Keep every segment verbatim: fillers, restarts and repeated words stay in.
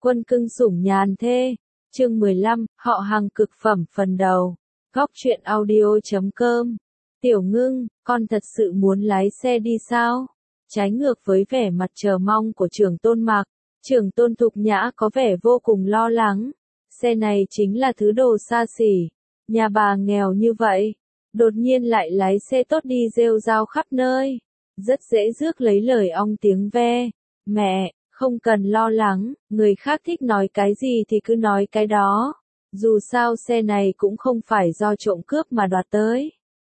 Quân cưng sủng nhàn thê. Chương mười lăm, họ hàng cực phẩm phần đầu. Góc truyện audio chấm com. Tiểu Ngưng, con thật sự muốn lái xe đi sao? Trái ngược với vẻ mặt chờ mong của Trưởng Tôn Mạc, Trưởng Tôn Thục Nhã có vẻ vô cùng lo lắng. Xe này chính là thứ đồ xa xỉ. Nhà bà nghèo như vậy, đột nhiên lại lái xe tốt đi rêu rao khắp nơi. Rất dễ rước lấy lời ong tiếng ve. Mẹ, không cần lo lắng, người khác thích nói cái gì thì cứ nói cái đó. Dù sao xe này cũng không phải do trộm cướp mà đoạt tới.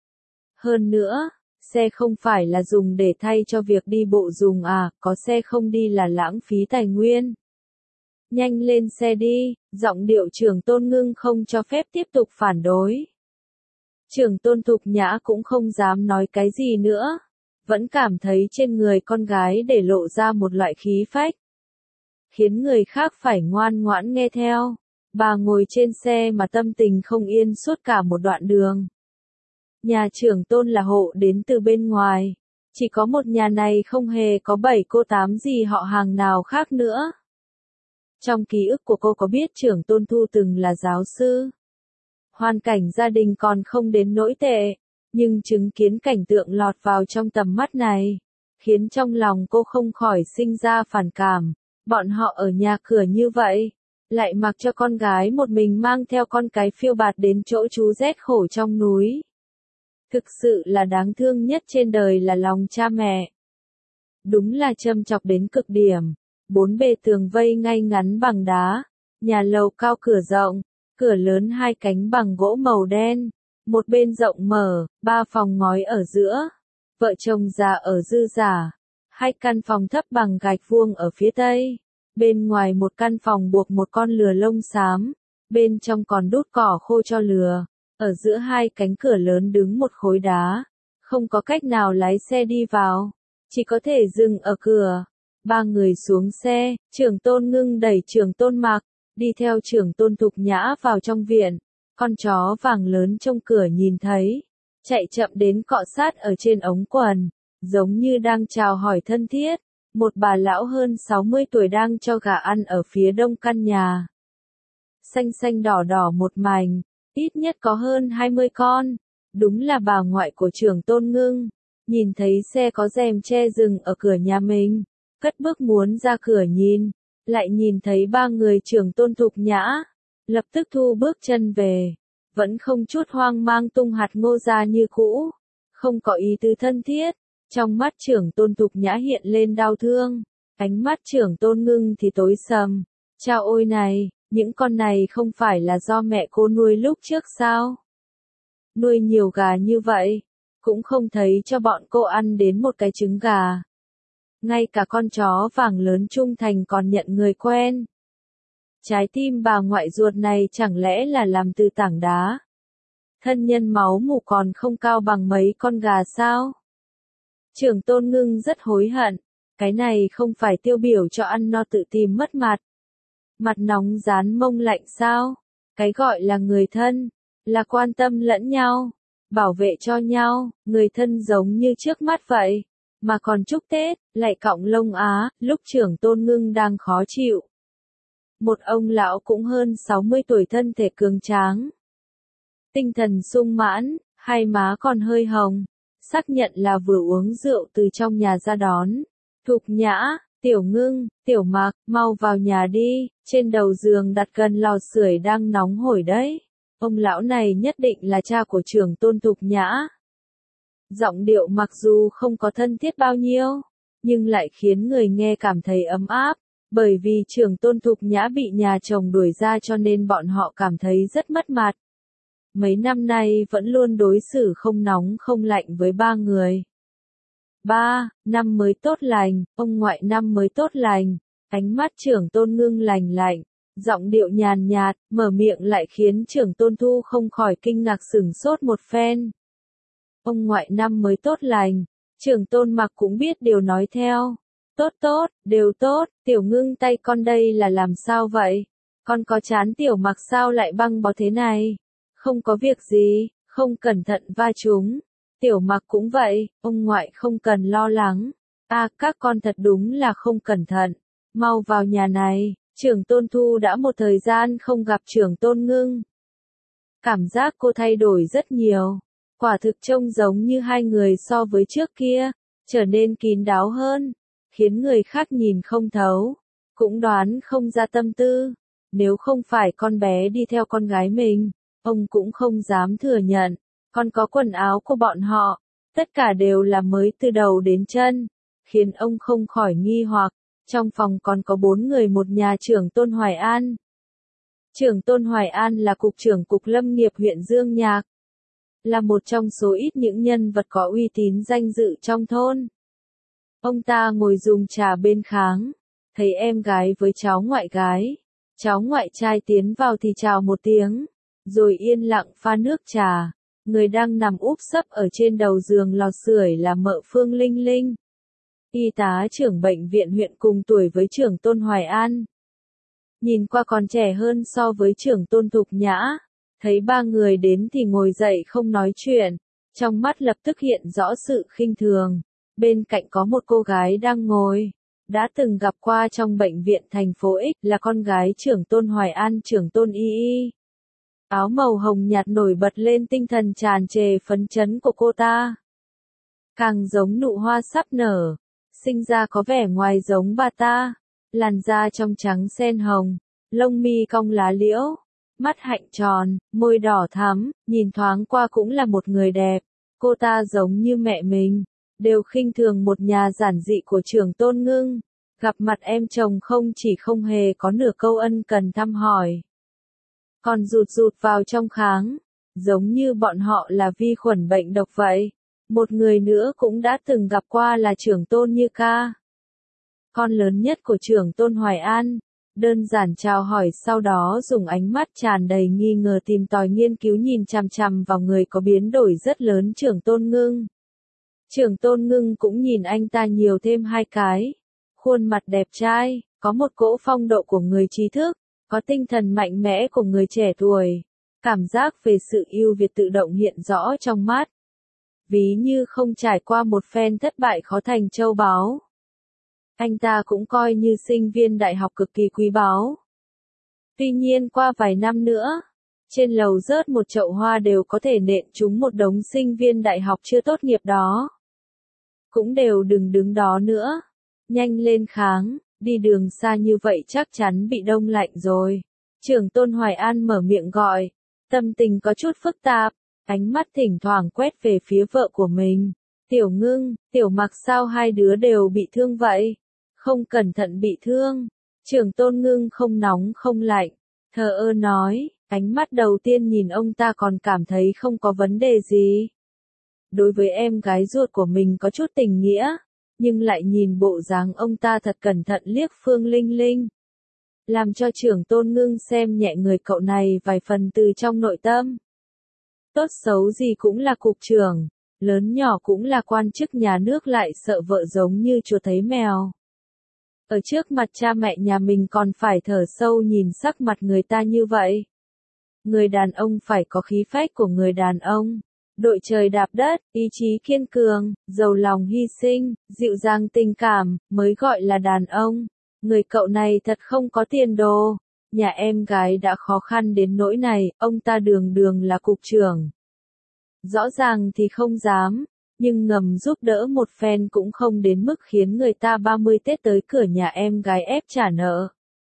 Hơn nữa, xe không phải là dùng để thay cho việc đi bộ dùng à, có xe không đi là lãng phí tài nguyên. Nhanh lên xe đi, giọng điệu Trưởng Tôn Ngưng không cho phép tiếp tục phản đối. Trưởng Tôn Thục Nhã cũng không dám nói cái gì nữa, vẫn cảm thấy trên người con gái để lộ ra một loại khí phách, khiến người khác phải ngoan ngoãn nghe theo. Bà ngồi trên xe mà tâm tình không yên suốt cả một đoạn đường. Nhà Trưởng Tôn là hộ đến từ bên ngoài, chỉ có một nhà này không hề có bảy cô tám gì họ hàng nào khác nữa. Trong ký ức của cô có biết Trưởng Tôn Thu từng là giáo sư. Hoàn cảnh gia đình còn không đến nỗi tệ, nhưng chứng kiến cảnh tượng lọt vào trong tầm mắt này, khiến trong lòng cô không khỏi sinh ra phản cảm. Bọn họ ở nhà cửa như vậy, lại mặc cho con gái một mình mang theo con cái phiêu bạt đến chỗ chú rét khổ trong núi. Thực sự là đáng thương nhất trên đời là lòng cha mẹ. Đúng là châm chọc đến cực điểm. Bốn bề tường vây ngay ngắn bằng đá, nhà lầu cao cửa rộng, cửa lớn hai cánh bằng gỗ màu đen, một bên rộng mở, ba phòng ngói ở giữa, vợ chồng già ở dư giả, hai căn phòng thấp bằng gạch vuông ở phía tây, bên ngoài một căn phòng buộc một con lừa lông xám, bên trong còn đút cỏ khô cho lừa, ở giữa hai cánh cửa lớn đứng một khối đá, không có cách nào lái xe đi vào, chỉ có thể dừng ở cửa. Ba người xuống xe, Trưởng Tôn Ngưng đẩy Trưởng Tôn Mạc, đi theo Trưởng Tôn Thục Nhã vào trong viện. Con chó vàng lớn trong cửa nhìn thấy, chạy chậm đến cọ sát ở trên ống quần, giống như đang chào hỏi thân thiết. Một bà lão hơn sáu mươi tuổi đang cho gà ăn ở phía đông căn nhà. Xanh xanh đỏ đỏ một mảnh, ít nhất có hơn hai mươi con. Đúng là bà ngoại của Trưởng Tôn Ngưng. Nhìn thấy xe có rèm che dừng ở cửa nhà mình, cất bước muốn ra cửa nhìn, lại nhìn thấy ba người Trưởng Tôn Thục Nhã, lập tức thu bước chân về, vẫn không chút hoang mang tung hạt ngô ra như cũ, không có ý tứ thân thiết. Trong mắt Trưởng Tôn Thục Nhã hiện lên đau thương, ánh mắt Trưởng Tôn Ngưng thì tối sầm. Chao ôi này, những con này không phải là do mẹ cô nuôi lúc trước sao? Nuôi nhiều gà như vậy, cũng không thấy cho bọn cô ăn đến một cái trứng gà. Ngay cả con chó vàng lớn trung thành còn nhận người quen. Trái tim bà ngoại ruột này chẳng lẽ là làm từ tảng đá? Thân nhân máu mủ còn không cao bằng mấy con gà sao? Trưởng Tôn Ngưng rất hối hận, cái này không phải tiêu biểu cho ăn no tự tìm mất mặt. Mặt nóng rán mông lạnh sao? Cái gọi là người thân, là quan tâm lẫn nhau, bảo vệ cho nhau, người thân giống như trước mắt vậy. Mà còn chúc Tết, lại cọng lông á, lúc Trưởng Tôn Ngưng đang khó chịu. Một ông lão cũng hơn sáu mươi tuổi thân thể cường tráng. Tinh thần sung mãn, hai má còn hơi hồng, xác nhận là vừa uống rượu từ trong nhà ra đón. Thục Nhã, Tiểu Ngưng, Tiểu Mạc, mau vào nhà đi, trên đầu giường đặt gần lò sưởi đang nóng hổi đấy. Ông lão này nhất định là cha của Trưởng Tôn Thục Nhã. Giọng điệu mặc dù không có thân thiết bao nhiêu, nhưng lại khiến người nghe cảm thấy ấm áp, bởi vì Trưởng Tôn Thục Nhã bị nhà chồng đuổi ra cho nên bọn họ cảm thấy rất mất mặt. Mấy năm nay vẫn luôn đối xử không nóng không lạnh với ba người. Ba, năm mới tốt lành, ông ngoại năm mới tốt lành, ánh mắt Trưởng Tôn Ngưng lành lạnh, giọng điệu nhàn nhạt, mở miệng lại khiến Trưởng Tôn Thu không khỏi kinh ngạc sửng sốt một phen. Ông ngoại năm mới tốt lành, Trưởng Tôn Mạc cũng biết điều nói theo. Tốt tốt, đều tốt, Tiểu Ngưng tay con đây là làm sao vậy? Con có chán Tiểu Mạc sao lại băng bó thế này? Không có việc gì, không cẩn thận va trúng. Tiểu Mạc cũng vậy, ông ngoại không cần lo lắng. À, các con thật đúng là không cẩn thận. Mau vào nhà này, Trưởng Tôn Thu đã một thời gian không gặp Trưởng Tôn Ngưng. Cảm giác cô thay đổi rất nhiều. Quả thực trông giống như hai người so với trước kia, trở nên kín đáo hơn, khiến người khác nhìn không thấu, cũng đoán không ra tâm tư. Nếu không phải con bé đi theo con gái mình, ông cũng không dám thừa nhận. Còn có quần áo của bọn họ, tất cả đều là mới từ đầu đến chân, khiến ông không khỏi nghi hoặc. Trong phòng còn có bốn người một nhà Trưởng Tôn Hoài An. Trưởng Tôn Hoài An là cục trưởng cục lâm nghiệp huyện Dương Nhạc, là một trong số ít những nhân vật có uy tín danh dự trong thôn. Ông ta ngồi dùng trà bên kháng, thấy em gái với cháu ngoại gái, cháu ngoại trai tiến vào thì chào một tiếng, rồi yên lặng pha nước trà. Người đang nằm úp sấp ở trên đầu giường lò sưởi là mợ Phương Linh Linh, y tá trưởng bệnh viện huyện cùng tuổi với Trưởng Tôn Hoài An. Nhìn qua còn trẻ hơn so với Trưởng Tôn Thục Nhã, thấy ba người đến thì ngồi dậy không nói chuyện, trong mắt lập tức hiện rõ sự khinh thường. Bên cạnh có một cô gái đang ngồi, đã từng gặp qua trong bệnh viện thành phố X, là con gái Trưởng Tôn Hoài An, Trưởng Tôn Y Y. Áo màu hồng nhạt nổi bật lên tinh thần tràn trề phấn chấn của cô ta. Càng giống nụ hoa sắp nở, sinh ra có vẻ ngoài giống bà ta, làn da trong trắng sen hồng, lông mi cong lá liễu, mắt hạnh tròn, môi đỏ thắm, nhìn thoáng qua cũng là một người đẹp. Cô ta giống như mẹ mình, đều khinh thường một nhà giản dị của Trưởng Tôn Ngưng. Gặp mặt em chồng không chỉ không hề có nửa câu ân cần thăm hỏi, còn rụt rụt vào trong kháng, giống như bọn họ là vi khuẩn bệnh độc vậy. Một người nữa cũng đã từng gặp qua là Trưởng Tôn Như Ca, con lớn nhất của Trưởng Tôn Hoài An, đơn giản chào hỏi sau đó dùng ánh mắt tràn đầy nghi ngờ tìm tòi nghiên cứu nhìn chằm chằm vào người có biến đổi rất lớn Trưởng Tôn Ngưng. Trưởng Tôn Ngưng cũng nhìn anh ta nhiều thêm hai cái, khuôn mặt đẹp trai, có một cỗ phong độ của người trí thức, có tinh thần mạnh mẽ của người trẻ tuổi, cảm giác về sự ưu việt tự động hiện rõ trong mắt. Ví như không trải qua một phen thất bại khó thành châu báu. Anh ta cũng coi như sinh viên đại học cực kỳ quý báu. Tuy nhiên qua vài năm nữa, trên lầu rớt một chậu hoa đều có thể nện trúng một đống sinh viên đại học chưa tốt nghiệp đó. Cũng đều đừng đứng đó nữa. Nhanh lên kháng, đi đường xa như vậy chắc chắn bị đông lạnh rồi. Trưởng Tôn Hoài An mở miệng gọi, tâm tình có chút phức tạp, ánh mắt thỉnh thoảng quét về phía vợ của mình. Tiểu Ngưng, Tiểu Mặc sao hai đứa đều bị thương vậy? Không cẩn thận bị thương. Trưởng Tôn Ngưng không nóng không lạnh, thờ ơ nói, ánh mắt đầu tiên nhìn ông ta còn cảm thấy không có vấn đề gì. Đối với em gái ruột của mình có chút tình nghĩa, nhưng lại nhìn bộ dáng ông ta thật cẩn thận liếc Phương Linh Linh, làm cho Trưởng Tôn Ngưng xem nhẹ người cậu này vài phần từ trong nội tâm. Tốt xấu gì cũng là cục trưởng, lớn nhỏ cũng là quan chức nhà nước lại sợ vợ giống như chuột thấy mèo. Ở trước mặt cha mẹ nhà mình còn phải thở sâu nhìn sắc mặt người ta như vậy. Người đàn ông phải có khí phách của người đàn ông, đội trời đạp đất, ý chí kiên cường, giàu lòng hy sinh, dịu dàng tình cảm, mới gọi là đàn ông. Người cậu này thật không có tiền đồ. Nhà em gái đã khó khăn đến nỗi này, ông ta đường đường là cục trưởng. Rõ ràng thì không dám, nhưng ngầm giúp đỡ một phen cũng không đến mức khiến người ta ba mươi Tết tới cửa nhà em gái ép trả nợ.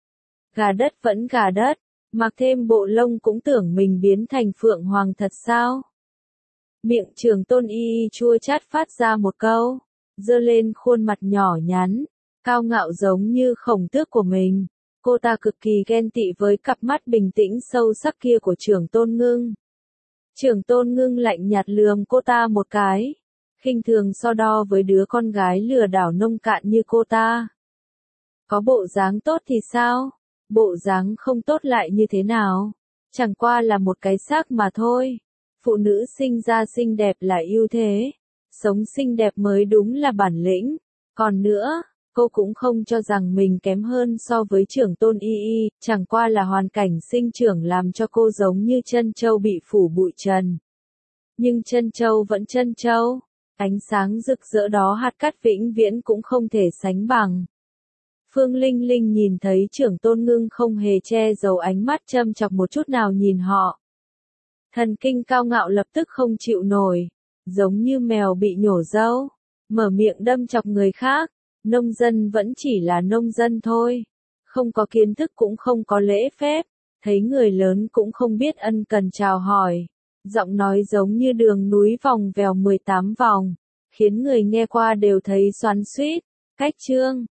Gà đất vẫn gà đất, mặc thêm bộ lông cũng tưởng mình biến thành phượng hoàng thật sao? Miệng Trưởng Tôn Y Y chua chát phát ra một câu, giơ lên khuôn mặt nhỏ nhắn, cao ngạo giống như khổng tước của mình. Cô ta cực kỳ ghen tị với cặp mắt bình tĩnh sâu sắc kia của Trưởng Tôn Ngưng. Trưởng Tôn Ngưng lạnh nhạt lườm cô ta một cái, khinh thường so đo với đứa con gái lừa đảo nông cạn như cô ta. Có bộ dáng tốt thì sao? Bộ dáng không tốt lại như thế nào? Chẳng qua là một cái xác mà thôi. Phụ nữ sinh ra xinh đẹp là ưu thế, sống xinh đẹp mới đúng là bản lĩnh. Còn nữa, cô cũng không cho rằng mình kém hơn so với Trưởng Tôn Y Y, chẳng qua là hoàn cảnh sinh trưởng làm cho cô giống như chân châu bị phủ bụi trần. Nhưng chân châu vẫn chân châu, ánh sáng rực rỡ đó hạt cát vĩnh viễn cũng không thể sánh bằng. Phương Linh Linh nhìn thấy trưởng tôn Ngưng không hề che giấu ánh mắt châm chọc một chút nào nhìn họ. Thần kinh cao ngạo lập tức không chịu nổi, giống như mèo bị nhổ râu, mở miệng đâm chọc người khác. Nông dân vẫn chỉ là nông dân thôi, không có kiến thức cũng không có lễ phép, thấy người lớn cũng không biết ân cần chào hỏi. Giọng nói giống như đường núi vòng vèo mười tám vòng, khiến người nghe qua đều thấy xoắn xuýt. Cách chương